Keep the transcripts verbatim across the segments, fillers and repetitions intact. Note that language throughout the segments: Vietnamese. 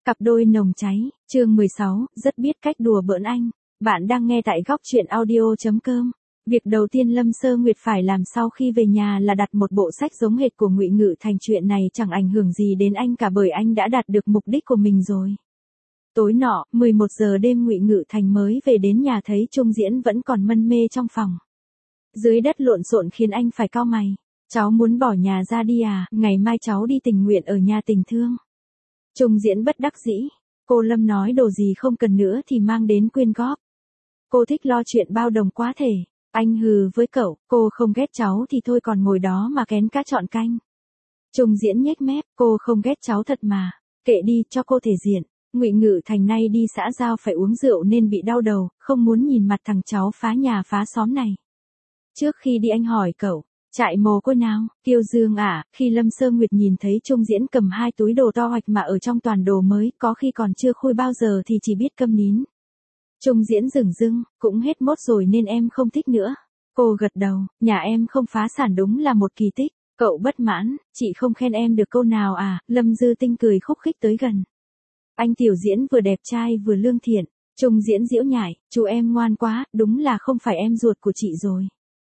Cặp đôi nồng cháy, chương mười sáu, rất biết cách đùa bỡn anh. Bạn đang nghe tại góc truyện audio chấm com. Việc đầu tiên Lâm Sơ Nguyệt phải làm sau khi về nhà là đặt một bộ sách giống hệt của Ngụy Ngự Thành. Chuyện này chẳng ảnh hưởng gì đến anh cả bởi anh đã đạt được mục đích của mình rồi. Tối nọ, mười một giờ đêm Ngụy Ngự Thành mới về đến nhà thấy Trung Diễn vẫn còn mân mê trong phòng. Dưới đất lộn xộn khiến anh phải cau mày. Cháu muốn bỏ nhà ra đi à, ngày mai cháu đi tình nguyện ở nhà tình thương. Trung Diễn bất đắc dĩ, cô Lâm nói đồ gì không cần nữa thì mang đến quyên góp. Cô thích lo chuyện bao đồng quá thể, anh hừ với cậu, cô không ghét cháu thì thôi còn ngồi đó mà kén cá chọn canh. Trung Diễn nhếch mép, cô không ghét cháu thật mà, kệ đi cho cô thể diện. Ngụy Ngự Thành nay đi xã giao phải uống rượu nên bị đau đầu, không muốn nhìn mặt thằng cháu phá nhà phá xóm này. Trước khi đi anh hỏi cậu, chạy mồ côi nào, Kiêu Dương à, khi Lâm Sơ Nguyệt nhìn thấy Trung Diễn cầm hai túi đồ to hoạch mà ở trong toàn đồ mới, có khi còn chưa khui bao giờ thì chỉ biết câm nín. Trung Diễn dửng dưng, cũng hết mốt rồi nên em không thích nữa. Cô gật đầu, nhà em không phá sản đúng là một kỳ tích. Cậu bất mãn, chị không khen em được câu nào à, Lâm Dư Tinh cười khúc khích tới gần. Anh Tiểu Diễn vừa đẹp trai vừa lương thiện. Trung Diễn giễu nhại, chú em ngoan quá, đúng là không phải em ruột của chị rồi.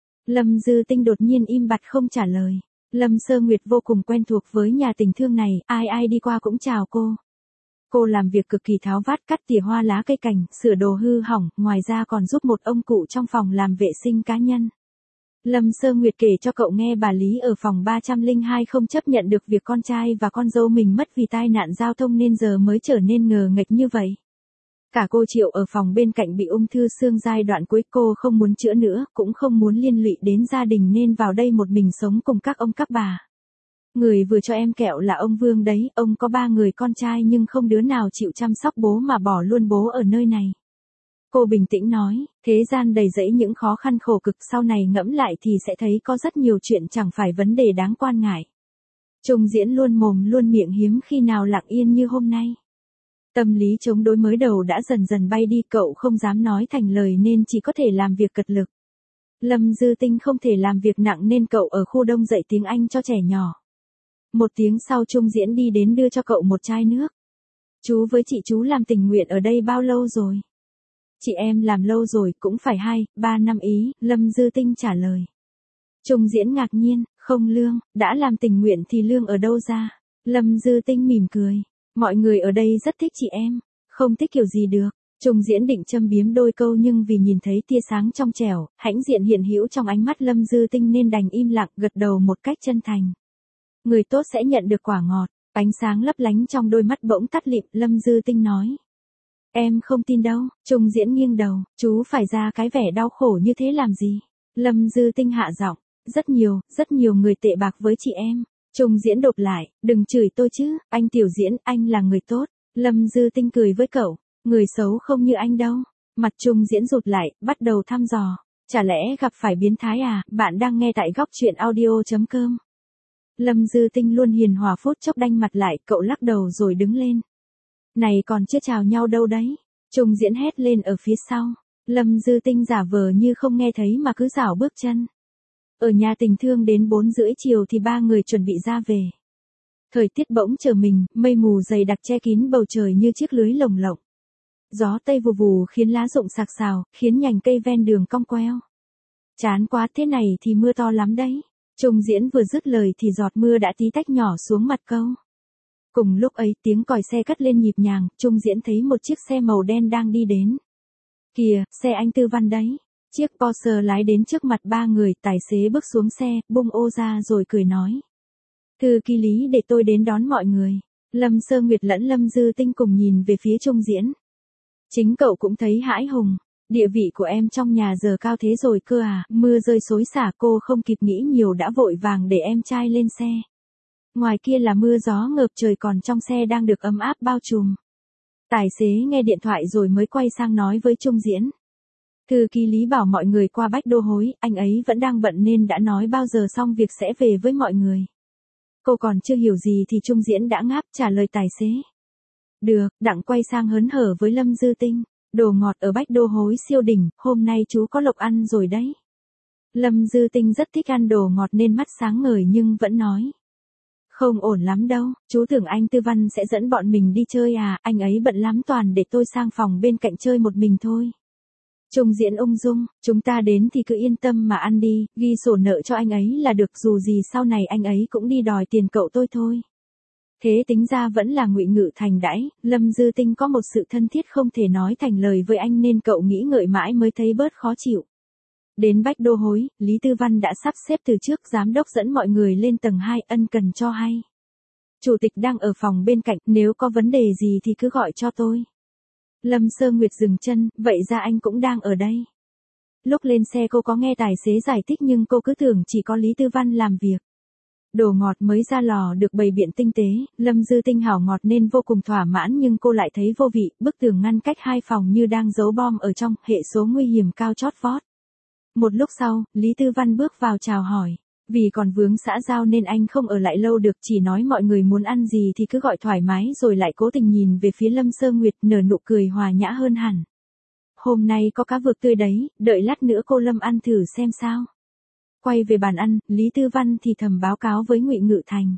Lâm Dư Tinh đột nhiên im bặt không trả lời. Lâm Sơ Nguyệt vô cùng quen thuộc với nhà tình thương này, ai ai đi qua cũng chào cô. Cô làm việc cực kỳ tháo vát, cắt tỉa hoa lá cây cảnh, sửa đồ hư hỏng, ngoài ra còn giúp một ông cụ trong phòng làm vệ sinh cá nhân. Lâm Sơ Nguyệt kể cho cậu nghe bà Lý ở phòng ba trăm lẻ hai không chấp nhận được việc con trai và con dâu mình mất vì tai nạn giao thông nên giờ mới trở nên ngờ nghệch như vậy. Cả cô Triệu ở phòng bên cạnh bị ung thư xương giai đoạn cuối, cô không muốn chữa nữa, cũng không muốn liên lụy đến gia đình nên vào đây một mình sống cùng các ông các bà. Người vừa cho em kẹo là ông Vương đấy, ông có ba người con trai nhưng không đứa nào chịu chăm sóc bố mà bỏ luôn bố ở nơi này. Cô bình tĩnh nói, thế gian đầy rẫy những khó khăn khổ cực, sau này ngẫm lại thì sẽ thấy có rất nhiều chuyện chẳng phải vấn đề đáng quan ngại. Trung Diễn luôn mồm luôn miệng hiếm khi nào lặng yên như hôm nay. Tâm lý chống đối mới đầu đã dần dần bay đi, cậu không dám nói thành lời nên chỉ có thể làm việc cật lực. Lâm Dư Tinh không thể làm việc nặng nên cậu ở khu đông dạy tiếng Anh cho trẻ nhỏ. Một tiếng sau Trung Diễn đi đến đưa cho cậu một chai nước. Chú với chị chú làm tình nguyện ở đây bao lâu rồi? Chị em làm lâu rồi, cũng phải hai, ba năm ý, Lâm Dư Tinh trả lời. Trung Diễn ngạc nhiên, không lương, đã làm tình nguyện thì lương ở đâu ra? Lâm Dư Tinh mỉm cười. Mọi người ở đây rất thích chị em, không thích kiểu gì được. Trung Diễn định châm biếm đôi câu nhưng vì nhìn thấy tia sáng trong trẻo, hãnh diện hiện hữu trong ánh mắt Lâm Dư Tinh nên đành im lặng gật đầu một cách chân thành. Người tốt sẽ nhận được quả ngọt, ánh sáng lấp lánh trong đôi mắt bỗng tắt lịm, Lâm Dư Tinh nói. Em không tin đâu, Trung Diễn nghiêng đầu, chú phải ra cái vẻ đau khổ như thế làm gì? Lâm Dư Tinh hạ giọng, rất nhiều, rất nhiều người tệ bạc với chị em. Trung Diễn đột lại, đừng chửi tôi chứ, anh Tiểu Diễn, anh là người tốt. Lâm Dư Tinh cười với cậu, người xấu không như anh đâu. Mặt Trung Diễn rụt lại, bắt đầu thăm dò. Chả lẽ gặp phải biến thái à, bạn đang nghe tại góc truyện audio chấm com. Lâm Dư Tinh luôn hiền hòa, phút chốc đanh mặt lại, cậu lắc đầu rồi đứng lên. Này còn chưa chào nhau đâu đấy. Trung Diễn hét lên ở phía sau. Lâm Dư Tinh giả vờ như không nghe thấy mà cứ rảo bước chân. Ở nhà tình thương đến bốn rưỡi chiều thì ba người chuẩn bị ra về. Thời tiết bỗng trở mình, mây mù dày đặc che kín bầu trời như chiếc lưới lồng lộng. Gió tây vù vù khiến lá rụng sạc sào, khiến nhành cây ven đường cong queo. Chán quá, thế này thì mưa to lắm đấy. Trung Diễn vừa dứt lời thì giọt mưa đã tí tách nhỏ xuống mặt câu. Cùng lúc ấy tiếng còi xe cất lên nhịp nhàng, Trung Diễn thấy một chiếc xe màu đen đang đi đến. Kìa, xe anh Tư Văn đấy. Chiếc Porsche lái đến trước mặt ba người, tài xế bước xuống xe, bung ô ra rồi cười nói. Thư ký Lý để tôi đến đón mọi người. Lâm Sơ Nguyệt lẫn Lâm Dư Tinh cùng nhìn về phía Trung Diễn. Chính cậu cũng thấy hãi hùng. Địa vị của em trong nhà giờ cao thế rồi cơ à, mưa rơi xối xả, cô không kịp nghĩ nhiều đã vội vàng để em trai lên xe. Ngoài kia là mưa gió ngợp trời còn trong xe đang được ấm áp bao trùm. Tài xế nghe điện thoại rồi mới quay sang nói với Trung Diễn. Thư ký Lý bảo mọi người qua Bách Đô hối, anh ấy vẫn đang bận nên đã nói bao giờ xong việc sẽ về với mọi người. Cô còn chưa hiểu gì thì Trung Diễn đã ngáp trả lời tài xế. Được, đặng quay sang hớn hở với Lâm Dư Tinh. Đồ ngọt ở Bách Đô hối siêu đỉnh, hôm nay chú có lộc ăn rồi đấy. Lâm Dư Tinh rất thích ăn đồ ngọt nên mắt sáng ngời nhưng vẫn nói. Không ổn lắm đâu, chú tưởng anh Tư Văn sẽ dẫn bọn mình đi chơi à, anh ấy bận lắm toàn để tôi sang phòng bên cạnh chơi một mình thôi. Trung Diễn ung dung, chúng ta đến thì cứ yên tâm mà ăn đi, ghi sổ nợ cho anh ấy là được, dù gì sau này anh ấy cũng đi đòi tiền cậu tôi thôi. Thế tính ra vẫn là Ngụy Ngự Thành đãi, Lâm Dư Tinh có một sự thân thiết không thể nói thành lời với anh nên cậu nghĩ ngợi mãi mới thấy bớt khó chịu. Đến Bách Đô Hối, Lý Tư Văn đã sắp xếp từ trước, giám đốc dẫn mọi người lên tầng hai, ân cần cho hay. Chủ tịch đang ở phòng bên cạnh, nếu có vấn đề gì thì cứ gọi cho tôi. Lâm Sơ Nguyệt dừng chân, vậy ra anh cũng đang ở đây. Lúc lên xe cô có nghe tài xế giải thích nhưng cô cứ tưởng chỉ có Lý Tư Văn làm việc. Đồ ngọt mới ra lò được bày biện tinh tế, Lâm Dư Tinh hảo ngọt nên vô cùng thỏa mãn nhưng cô lại thấy vô vị, bức tường ngăn cách hai phòng như đang giấu bom ở trong, hệ số nguy hiểm cao chót vót. Một lúc sau, Lý Tư Văn bước vào chào hỏi. Vì còn vướng xã giao nên anh không ở lại lâu được, chỉ nói mọi người muốn ăn gì thì cứ gọi thoải mái, rồi lại cố tình nhìn về phía Lâm Sơ Nguyệt, nở nụ cười hòa nhã hơn hẳn. Hôm nay có cá vược tươi đấy, đợi lát nữa cô Lâm ăn thử xem sao. Quay về bàn ăn, Lý Tư Văn thì thầm báo cáo với Ngụy Ngự Thành.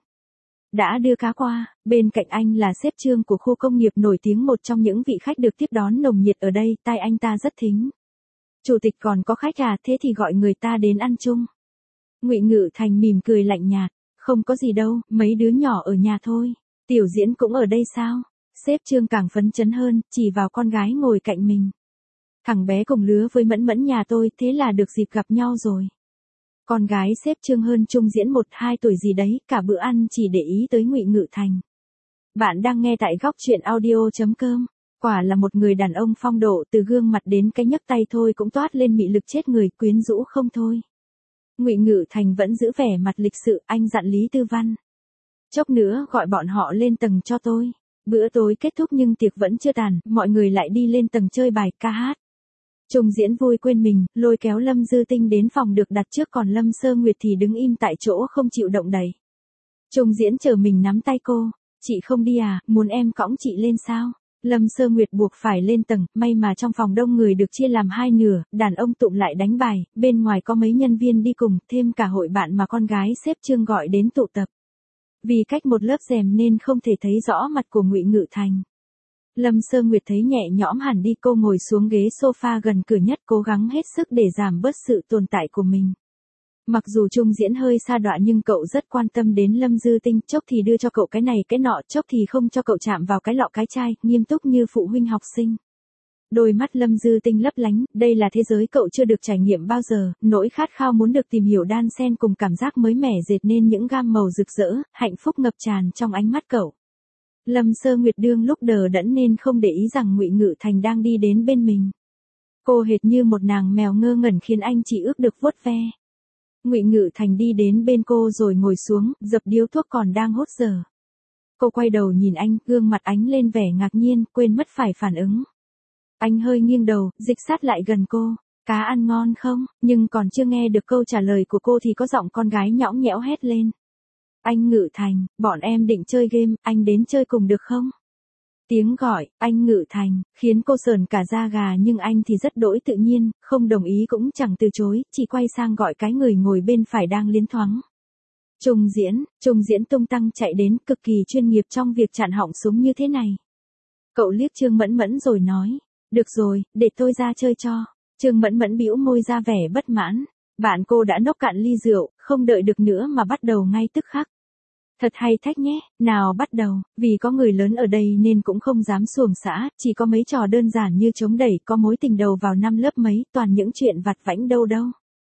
Đã đưa cá qua, bên cạnh anh là sếp Trương của khu công nghiệp nổi tiếng, một trong những vị khách được tiếp đón nồng nhiệt ở đây, tai anh ta rất thính. Chủ tịch còn có khách à, thế thì gọi người ta đến ăn chung. Ngụy Ngự Thành mỉm cười lạnh nhạt, không có gì đâu, mấy đứa nhỏ ở nhà thôi. Tiểu Diễn cũng ở đây sao? Sếp Trương càng phấn chấn hơn, chỉ vào con gái ngồi cạnh mình. Thằng bé cùng lứa với Mẫn Mẫn nhà tôi, thế là được dịp gặp nhau rồi. Con gái sếp Trương hơn Trung Diễn một hai tuổi gì đấy, cả bữa ăn chỉ để ý tới Ngụy Ngự Thành. Bạn đang nghe tại góc truyện audio chấm com. Quả là một người đàn ông phong độ, từ gương mặt đến cái nhấc tay thôi cũng toát lên mị lực chết người, quyến rũ không thôi. Ngụy Ngự Thành vẫn giữ vẻ mặt lịch sự, anh dặn Lý Tư Văn. Chốc nữa gọi bọn họ lên tầng cho tôi. Bữa tối kết thúc nhưng tiệc vẫn chưa tàn, mọi người lại đi lên tầng chơi bài ca hát. Trung Diễn vui quên mình, lôi kéo Lâm Dư Tinh đến phòng được đặt trước, còn Lâm Sơ Nguyệt thì đứng im tại chỗ không chịu động đậy. Trung Diễn chờ mình nắm tay cô, chị không đi à, muốn em cõng chị lên sao? Lâm Sơ Nguyệt buộc phải lên tầng, may mà trong phòng đông người được chia làm hai nửa, đàn ông tụm lại đánh bài, bên ngoài có mấy nhân viên đi cùng, thêm cả hội bạn mà con gái sếp Trương gọi đến tụ tập. Vì cách một lớp rèm nên không thể thấy rõ mặt của Ngụy Ngự Thành. Lâm Sơ Nguyệt thấy nhẹ nhõm hẳn đi, cô ngồi xuống ghế sofa gần cửa nhất, cố gắng hết sức để giảm bớt sự tồn tại của mình. Mặc dù Trung Diễn hơi sa đọa nhưng cậu rất quan tâm đến Lâm Dư Tinh, chốc thì đưa cho cậu cái này cái nọ, chốc thì không cho cậu chạm vào cái lọ cái chai, nghiêm túc như phụ huynh học sinh. Đôi mắt Lâm Dư Tinh lấp lánh, đây là thế giới cậu chưa được trải nghiệm bao giờ, nỗi khát khao muốn được tìm hiểu đan xen cùng cảm giác mới mẻ dệt nên những gam màu rực rỡ, hạnh phúc ngập tràn trong ánh mắt cậu. Lâm Sơ Nguyệt đương lúc đờ đẫn nên không để ý rằng Ngụy Ngự Thành đang đi đến bên mình. Cô hệt như một nàng mèo ngơ ngẩn khiến anh chỉ ước được vuốt ve. Ngụy Ngự Thành đi đến bên cô rồi ngồi xuống, dập điếu thuốc còn đang hốt dở. Cô quay đầu nhìn anh, gương mặt ánh lên vẻ ngạc nhiên, quên mất phải phản ứng. Anh hơi nghiêng đầu, dịch sát lại gần cô. Cá ăn ngon không? Nhưng còn chưa nghe được câu trả lời của cô thì có giọng con gái nhõng nhẽo hét lên. Anh Ngự Thành, bọn em định chơi game, anh đến chơi cùng được không? Tiếng gọi, anh Ngự Thành, khiến cô sờn cả da gà nhưng anh thì rất đỗi tự nhiên, không đồng ý cũng chẳng từ chối, chỉ quay sang gọi cái người ngồi bên phải đang liến thoáng. Trung Diễn, Trung Diễn tung tăng chạy đến, cực kỳ chuyên nghiệp trong việc chặn họng súng như thế này. Cậu liếc Trương Mẫn Mẫn rồi nói, được rồi, để tôi ra chơi cho. Trương Mẫn Mẫn bĩu môi ra vẻ bất mãn. Bạn cô đã nốc cạn ly rượu, không đợi được nữa mà bắt đầu ngay tức khắc. Thật hay thách nhé, nào bắt đầu, vì có người lớn ở đây nên cũng không dám xuồng xã, chỉ có mấy trò đơn giản như chống đẩy, có mối tình đầu vào năm lớp mấy, toàn những chuyện vặt vãnh đâu đâu.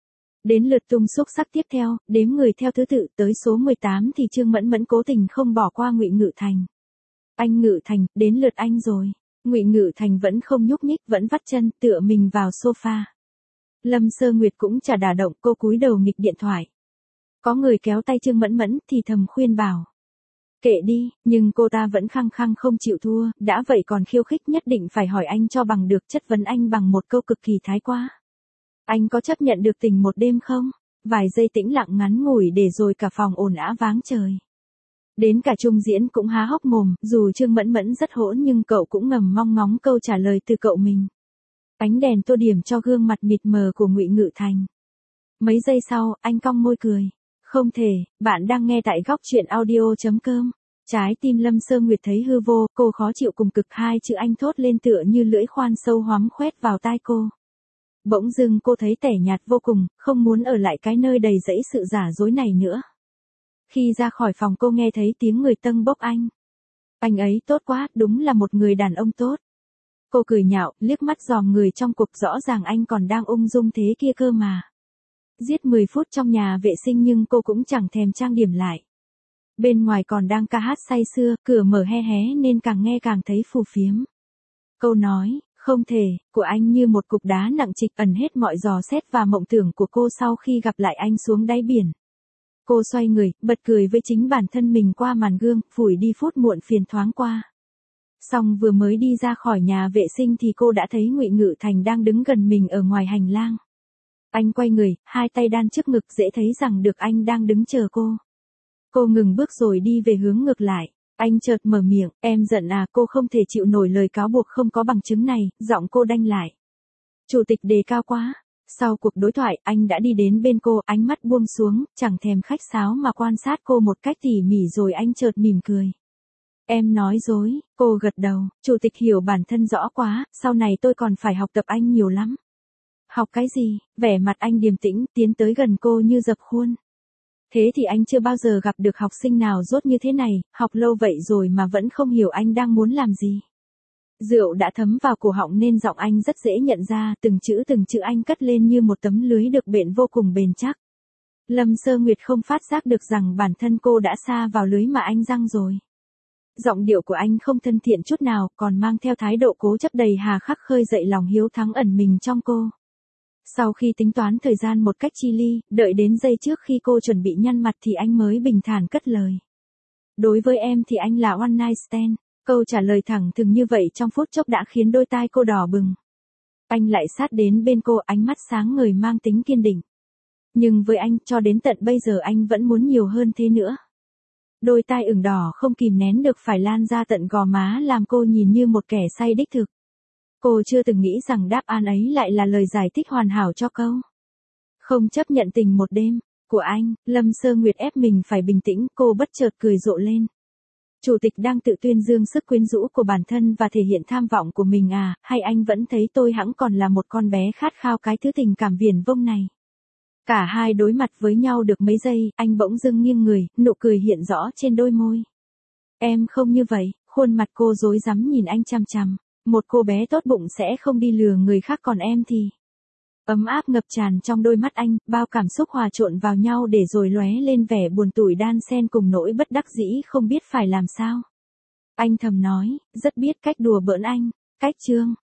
Đến lượt tung xúc sắc tiếp theo, đếm người theo thứ tự, tới số mười tám thì Trương Mẫn Mẫn cố tình không bỏ qua Ngụy Ngự Thành. Anh Ngự Thành, đến lượt anh rồi. Ngụy Ngự Thành vẫn không nhúc nhích, vẫn vắt chân, tựa mình vào sofa. Lâm Sơ Nguyệt cũng chả đả động, cô cúi đầu nghịch điện thoại. Có người kéo tay Trương Mẫn Mẫn thì thầm khuyên bảo. Kệ đi, nhưng cô ta vẫn khăng khăng không chịu thua, đã vậy còn khiêu khích, nhất định phải hỏi anh cho bằng được, chất vấn anh bằng một câu cực kỳ thái quá. Anh có chấp nhận được tình một đêm không? Vài giây tĩnh lặng ngắn ngủi để rồi cả phòng ồn ào váng trời. Đến cả Trung Diễn cũng há hốc mồm, dù Trương Mẫn Mẫn rất hỗn nhưng cậu cũng ngầm mong ngóng câu trả lời từ cậu mình. Ánh đèn tô điểm cho gương mặt mịt mờ của Ngụy Ngự Thành. Mấy giây sau, anh cong môi cười. Không thể, bạn đang nghe tại góc chuyện audio chấm com. Trái tim Lâm Sơ Nguyệt thấy hư vô, cô khó chịu cùng cực, hai chữ anh thốt lên tựa như lưỡi khoan sâu hoắm khoét vào tai cô. Bỗng dưng cô thấy tẻ nhạt vô cùng, không muốn ở lại cái nơi đầy rẫy sự giả dối này nữa. Khi ra khỏi phòng cô nghe thấy tiếng người tâng bốc anh. Anh ấy tốt quá, đúng là một người đàn ông tốt. Cô cười nhạo, liếc mắt dòm người trong cục, rõ ràng anh còn đang ung dung thế kia cơ mà. Giết mười phút trong nhà vệ sinh nhưng cô cũng chẳng thèm trang điểm lại. Bên ngoài còn đang ca hát say sưa, cửa mở hé hé nên càng nghe càng thấy phù phiếm. Câu nói, không thể, của anh như một cục đá nặng trịch ẩn hết mọi dò xét và mộng tưởng của cô sau khi gặp lại anh xuống đáy biển. Cô xoay người, bật cười với chính bản thân mình qua màn gương, phủi đi phút muộn phiền thoáng qua. Xong vừa mới đi ra khỏi nhà vệ sinh thì cô đã thấy Ngụy Ngự Thành đang đứng gần mình ở ngoài hành lang. Anh quay người, hai tay đan trước ngực, dễ thấy rằng được anh đang đứng chờ cô. Cô ngừng bước rồi đi về hướng ngược lại. Anh chợt mở miệng, em giận à? Cô không thể chịu nổi lời cáo buộc không có bằng chứng này, giọng cô đanh lại. Chủ tịch đề cao quá. Sau cuộc đối thoại, anh đã đi đến bên cô, ánh mắt buông xuống, chẳng thèm khách sáo mà quan sát cô một cách tỉ mỉ rồi anh chợt mỉm cười. Em nói dối, cô gật đầu, chủ tịch hiểu bản thân rõ quá, sau này tôi còn phải học tập anh nhiều lắm. Học cái gì? Vẻ mặt anh điềm tĩnh, tiến tới gần cô như dập khuôn. Thế thì anh chưa bao giờ gặp được học sinh nào dốt như thế này, học lâu vậy rồi mà vẫn không hiểu anh đang muốn làm gì. Rượu đã thấm vào cổ họng nên giọng anh rất dễ nhận ra, từng chữ từng chữ anh cất lên như một tấm lưới được bện vô cùng bền chắc. Lâm Sơ Nguyệt không phát giác được rằng bản thân cô đã sa vào lưới mà anh giăng rồi. Giọng điệu của anh không thân thiện chút nào, còn mang theo thái độ cố chấp đầy hà khắc khơi dậy lòng hiếu thắng ẩn mình trong cô. Sau khi tính toán thời gian một cách chi li, đợi đến giây trước khi cô chuẩn bị nhăn mặt thì anh mới bình thản cất lời. Đối với em thì anh là one night stand. Câu trả lời thẳng thừng như vậy trong phút chốc đã khiến đôi tai cô đỏ bừng. Anh lại sát đến bên cô, ánh mắt sáng ngời mang tính kiên định. Nhưng với anh, cho đến tận bây giờ anh vẫn muốn nhiều hơn thế nữa. Đôi tai ửng đỏ không kìm nén được phải lan ra tận gò má làm cô nhìn như một kẻ say đích thực. Cô chưa từng nghĩ rằng đáp án ấy lại là lời giải thích hoàn hảo cho câu không chấp nhận tình một đêm của anh. Lâm Sơ Nguyệt ép mình phải bình tĩnh, cô bất chợt cười rộ lên. Chủ tịch đang tự tuyên dương sức quyến rũ của bản thân và thể hiện tham vọng của mình à, hay anh vẫn thấy tôi hẵng còn là một con bé khát khao cái thứ tình cảm viển vông này? Cả hai đối mặt với nhau được mấy giây, anh bỗng dưng nghiêng người, nụ cười hiện rõ trên đôi môi. Em không như vậy, khuôn mặt cô rối rắm nhìn anh chằm chằm. Một cô bé tốt bụng sẽ không đi lừa người khác, còn em thì... Ấm áp ngập tràn trong đôi mắt anh, bao cảm xúc hòa trộn vào nhau để rồi lóe lên vẻ buồn tủi đan xen cùng nỗi bất đắc dĩ không biết phải làm sao. Anh thầm nói, rất biết cách đùa bỡn anh. Cách chương